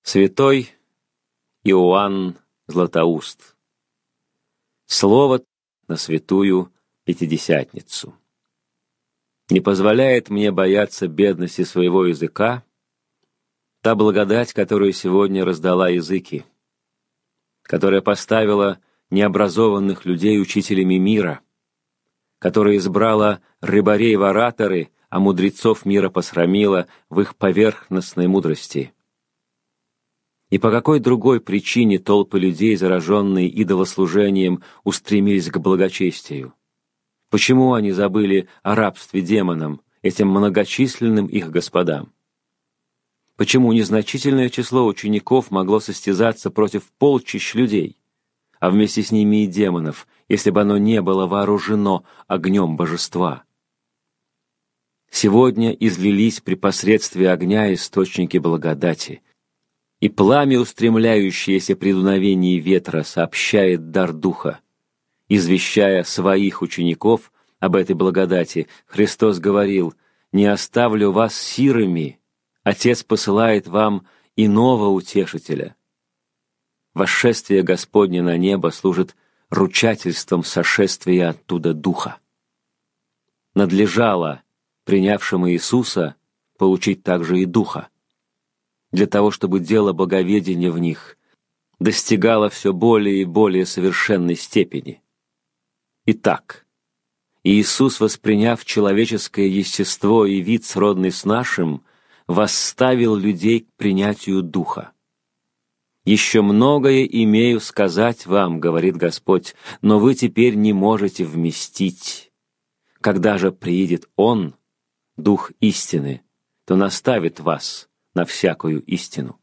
Святой Иоанн Златоуст. Слово на святую Пятидесятницу. Не позволяет мне бояться бедности своего языка та благодать, которую сегодня раздала языки, которая поставила необразованных людей учителями мира, которая избрала рыбарей в ораторы, а мудрецов мира посрамила в их поверхностной мудрости. И по какой другой причине толпы людей, зараженные идолослужением, устремились к благочестию? Почему они забыли о рабстве демонам, этим многочисленным их господам? Почему незначительное число учеников могло состязаться против полчищ людей, а вместе с ними и демонов, если бы оно не было вооружено огнем божества? Сегодня излились при посредстве огня источники благодати, и пламя, устремляющееся при дуновении ветра, сообщает дар Духа. Извещая своих учеников об этой благодати, Христос говорил: «Не оставлю вас сирыми, Отец посылает вам иного утешителя». Восшествие Господне на небо служит ручательством сошествия оттуда Духа. Надлежало принявшим Иисуса получить также и Духа, для того, чтобы дело боговедения в них достигало все более и более совершенной степени. Итак, Иисус, восприняв человеческое естество и вид сродный с нашим, восставил людей к принятию Духа. «Еще многое имею сказать вам, — говорит Господь, — но вы теперь не можете вместить. Когда же приидет Он, Дух истины, то наставит вас на всякую истину.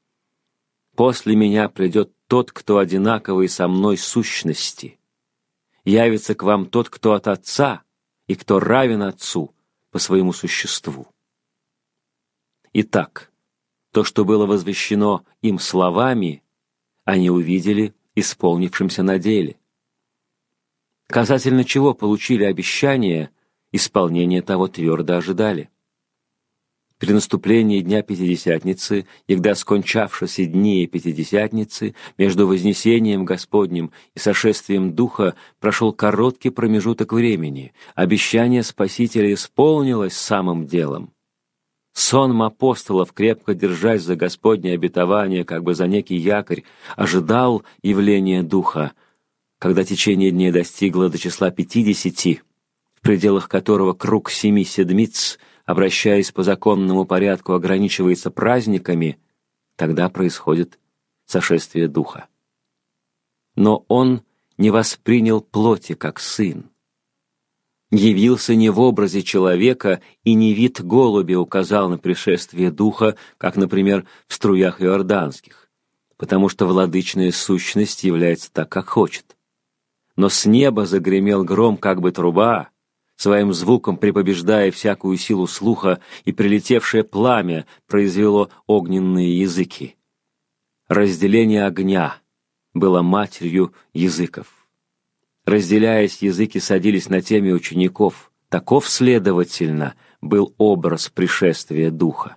После меня придет тот, кто одинаковый со мной сущности. Явится к вам тот, кто от Отца, и кто равен Отцу по своему существу». Итак, то, что было возвещено им словами, они увидели исполнившимся на деле. Касательно чего получили обещание, исполнение того твердо ожидали. При наступлении Дня Пятидесятницы, и когда скончавшиеся дни Пятидесятницы, между Вознесением Господним и сошествием Духа прошел короткий промежуток времени, обещание Спасителя исполнилось самым делом. Сонм апостолов, крепко держась за Господнее обетование, как бы за некий якорь, ожидал явления Духа, когда течение дней достигло до числа 50, в пределах которого круг 7 седмиц, обращаясь по законному порядку, ограничивается праздниками, тогда происходит сошествие Духа. Но Он не воспринял плоти как сын. Явился не в образе человека, и не вид голубя указал на пришествие Духа, как, например, в струях иорданских, потому что владычная сущность является так, как хочет. Но с неба загремел гром, как бы труба, своим звуком препобеждая всякую силу слуха, и прилетевшее пламя произвело огненные языки. Разделение огня было матерью языков. Разделяясь, языки садились на теме учеников. Таков, следовательно, был образ пришествия Духа.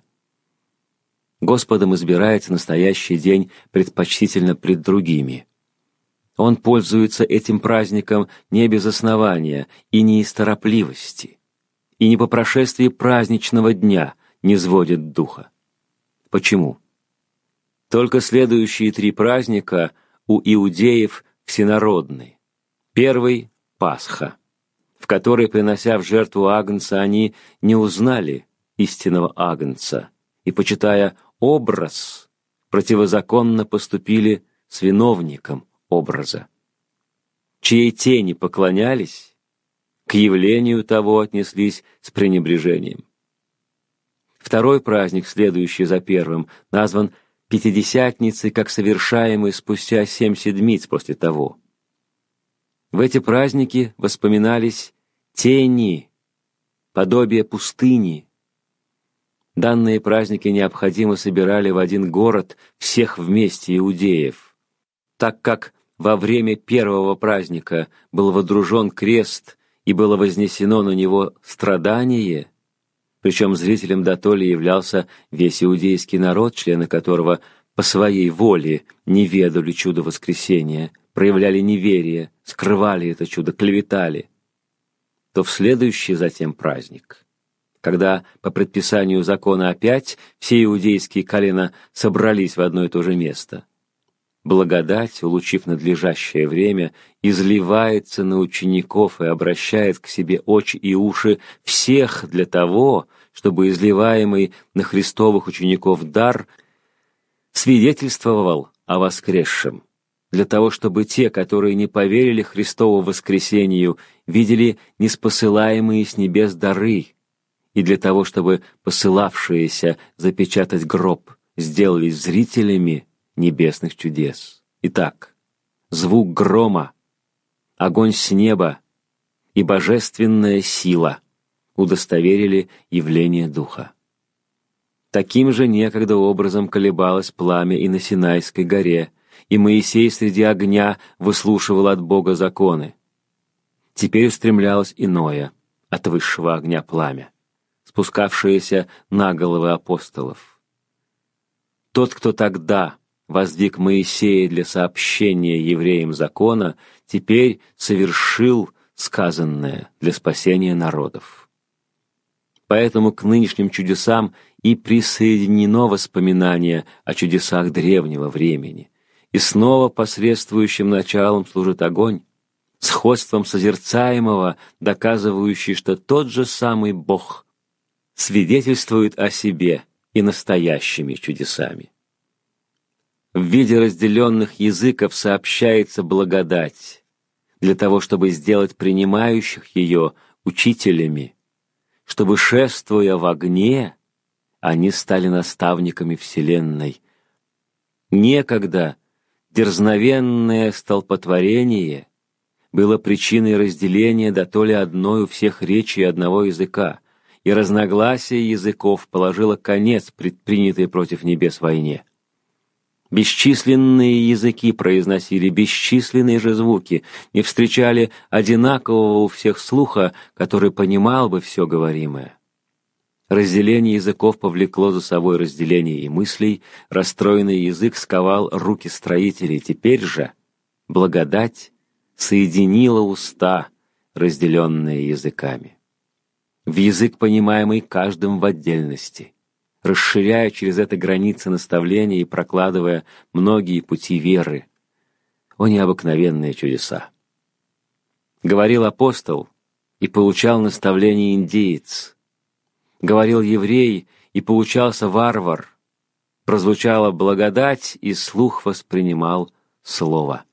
Господом избирается настоящий день предпочтительно пред другими. Он пользуется этим праздником не без основания и не из торопливости, и не по прошествии праздничного дня не сводит Духа. Почему? Только следующие 3 праздника у иудеев всенародны. Первый — Пасха, в которой, принося в жертву агнца, они не узнали истинного агнца, и, почитая образ, противозаконно поступили с виновником образа. Чьей тени поклонялись, к явлению того отнеслись с пренебрежением. Второй праздник, следующий за первым, назван Пятидесятницей, как совершаемый спустя 7 седмиц после того. В эти праздники воспоминались тени, подобие пустыни. Данные праздники необходимо собирали в один город всех вместе иудеев, так как во время первого праздника был водружен крест и было вознесено на него страдание, причем зрителем дотоле являлся весь иудейский народ, члены которого по своей воле не ведали чудо воскресения, проявляли неверие, скрывали это чудо, клеветали, то в следующий затем праздник, когда по предписанию закона опять все иудейские колена собрались в одно и то же место, благодать, улучив надлежащее время, изливается на учеников и обращает к себе очи и уши всех для того, чтобы изливаемый на Христовых учеников дар свидетельствовал о воскресшем, для того, чтобы те, которые не поверили Христову воскресению, видели неспосылаемые с небес дары, и для того, чтобы посылавшиеся запечатать гроб сделались зрителями небесных чудес. Итак, звук грома, огонь с неба и божественная сила удостоверили явление Духа. Таким же некогда образом колебалось пламя и на Синайской горе, и Моисей среди огня выслушивал от Бога законы. Теперь устремлялось иное, от высшего огня пламя, спускавшееся на головы апостолов. Тот, кто тогда воздвиг Моисея для сообщения евреям закона, теперь совершил сказанное для спасения народов. Поэтому к нынешним чудесам и присоединено воспоминание о чудесах древнего времени, и снова посредствующим началом служит огонь, сходством созерцаемого, доказывающий, что тот же самый Бог свидетельствует о себе и настоящими чудесами. В виде разделенных языков сообщается благодать для того, чтобы сделать принимающих ее учителями, чтобы, шествуя в огне, они стали наставниками вселенной. Некогда дерзновенное столпотворение было причиной разделения да то ли одной у всех речи одного языка, и разногласие языков положило конец предпринятой против небес войне. Бесчисленные языки произносили бесчисленные же звуки, не встречали одинакового у всех слуха, который понимал бы все говоримое. Разделение языков повлекло за собой разделение и мыслей, расстроенный язык сковал руки строителей. Теперь же благодать соединила уста, разделенные языками, в язык, понимаемый каждым в отдельности, расширяя через это границы наставления и прокладывая многие пути веры. О необыкновенные чудеса! Говорил апостол и получал наставление индеец. Говорил еврей и поучался варвар. Прозвучала благодать, и слух воспринимал слово.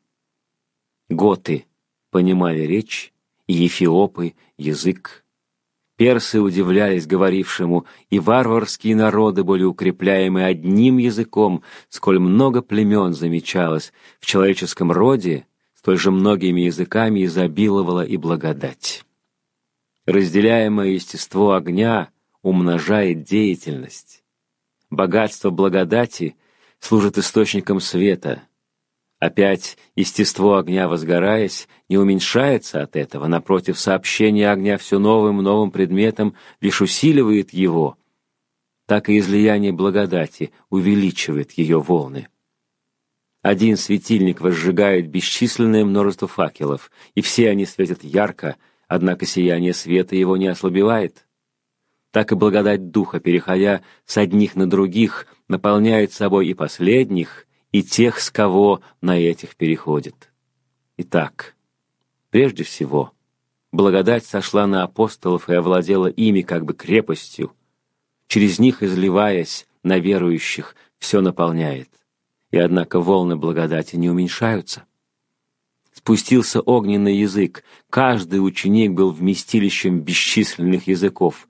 Готы понимали речь, и эфиопы — язык. Персы удивлялись говорившему, и варварские народы были укрепляемы одним языком, сколь много племен замечалось в человеческом роде, столь же многими языками изобиловала и благодать. Разделяемое естество огня умножает деятельность. Богатство благодати служит источником света. Опять естество огня, возгораясь, не уменьшается от этого, напротив, сообщение огня все новым и новым предметом лишь усиливает его, так и излияние благодати увеличивает ее волны. Один светильник возжигает бесчисленное множество факелов, и все они светят ярко, однако сияние света его не ослабевает. Так и благодать Духа, переходя с одних на других, наполняет собой и последних, и тех, с кого на этих переходит. Итак, прежде всего, благодать сошла на апостолов и овладела ими как бы крепостью, через них, изливаясь на верующих, все наполняет, и однако волны благодати не уменьшаются. Спустился огненный язык, каждый ученик был вместилищем бесчисленных языков.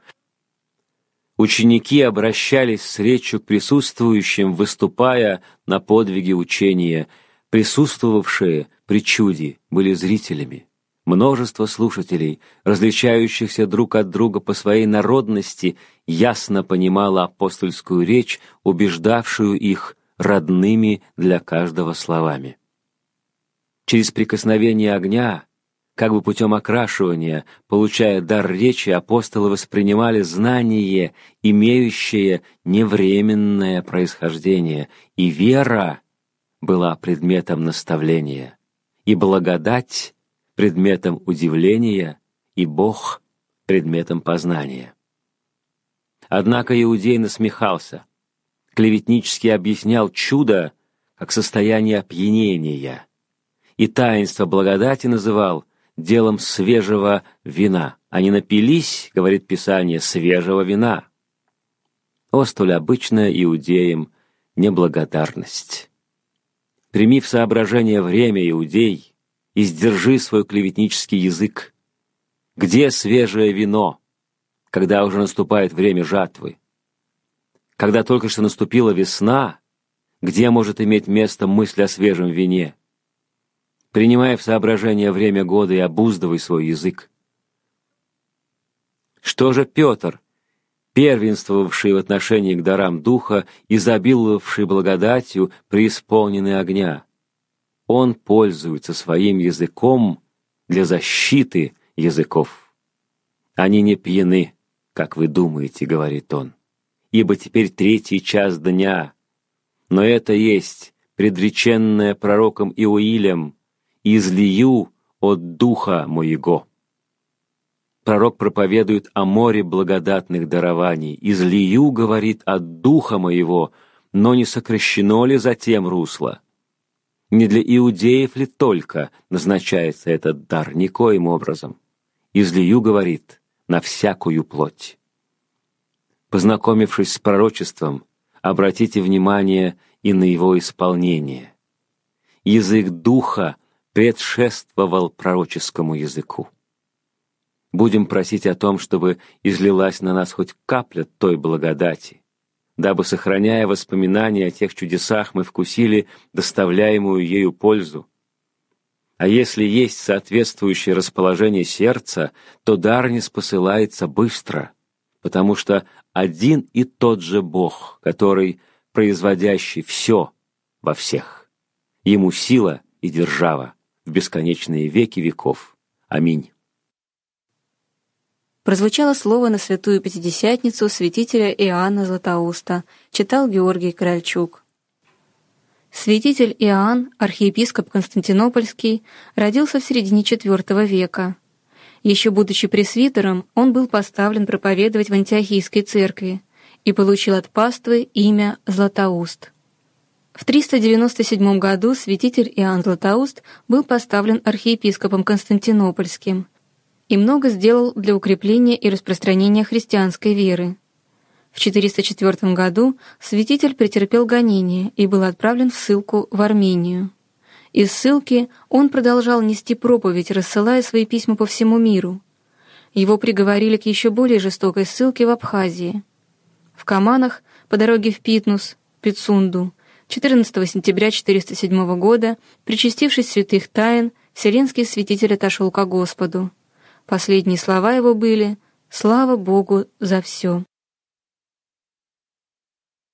Ученики обращались с речью к присутствующим, выступая на подвиге учения. Присутствовавшие при чуде были зрителями. Множество слушателей, различающихся друг от друга по своей народности, ясно понимало апостольскую речь, убеждавшую их родными для каждого словами. Через прикосновение огня как бы путем окрашивания, получая дар речи, апостолы воспринимали знание, имеющее невременное происхождение, и вера была предметом наставления, и благодать — предметом удивления, и Бог — предметом познания. Однако иудей насмехался, клеветнически объяснял чудо как состояние опьянения, и таинство благодати называл делом свежего вина. Они напились, говорит Писание, свежего вина. О, столь обычная иудеям неблагодарность! Прими в соображение время, иудей, и сдержи свой клеветнический язык. Где свежее вино, когда уже наступает время жатвы? Когда только что наступила весна, где может иметь место мысль о свежем вине? Принимай в соображение время года и обуздывай свой язык. Что же Петр, первенствовавший в отношении к дарам Духа, изобиловавший благодатью, преисполненный огня? Он пользуется своим языком для защиты языков. Они не пьяны, как вы думаете, говорит он, ибо теперь 3-й час дня, но это есть предреченное пророком Иоилем: «Излию от Духа Моего». Пророк проповедует о море благодатных дарований. «Излию, говорит, от Духа Моего», но не сокращено ли затем русло? Не для иудеев ли только назначается этот дар? Никоим образом. «Излию, говорит, на всякую плоть». Познакомившись с пророчеством, обратите внимание и на его исполнение. Язык Духа предшествовал пророческому языку. Будем просить о том, чтобы излилась на нас хоть капля той благодати, дабы, сохраняя воспоминания о тех чудесах, мы вкусили доставляемую ею пользу. А если есть соответствующее расположение сердца, то дар не спосылается быстро, потому что один и тот же Бог, который производящий все во всех, ему сила и держава в бесконечные веки веков. Аминь. Прозвучало слово на Святую Пятидесятницу святителя Иоанна Златоуста, читал Георгий Корольчук. Святитель Иоанн, архиепископ Константинопольский, родился в середине IV века. Еще будучи пресвитером, он был поставлен проповедовать в Антиохийской церкви и получил от паствы имя Златоуст. В 397 году святитель Иоанн Златоуст был поставлен архиепископом Константинопольским и много сделал для укрепления и распространения христианской веры. В 404 году святитель претерпел гонение и был отправлен в ссылку в Армению. Из ссылки он продолжал нести проповедь, рассылая свои письма по всему миру. Его приговорили к еще более жестокой ссылке в Абхазии. В Каманах, по дороге в Питнус, Пицунду, 14 сентября 407 года, причастившись святых тайн, вселенский святитель отошел ко Господу. Последние слова его были: «Слава Богу за все».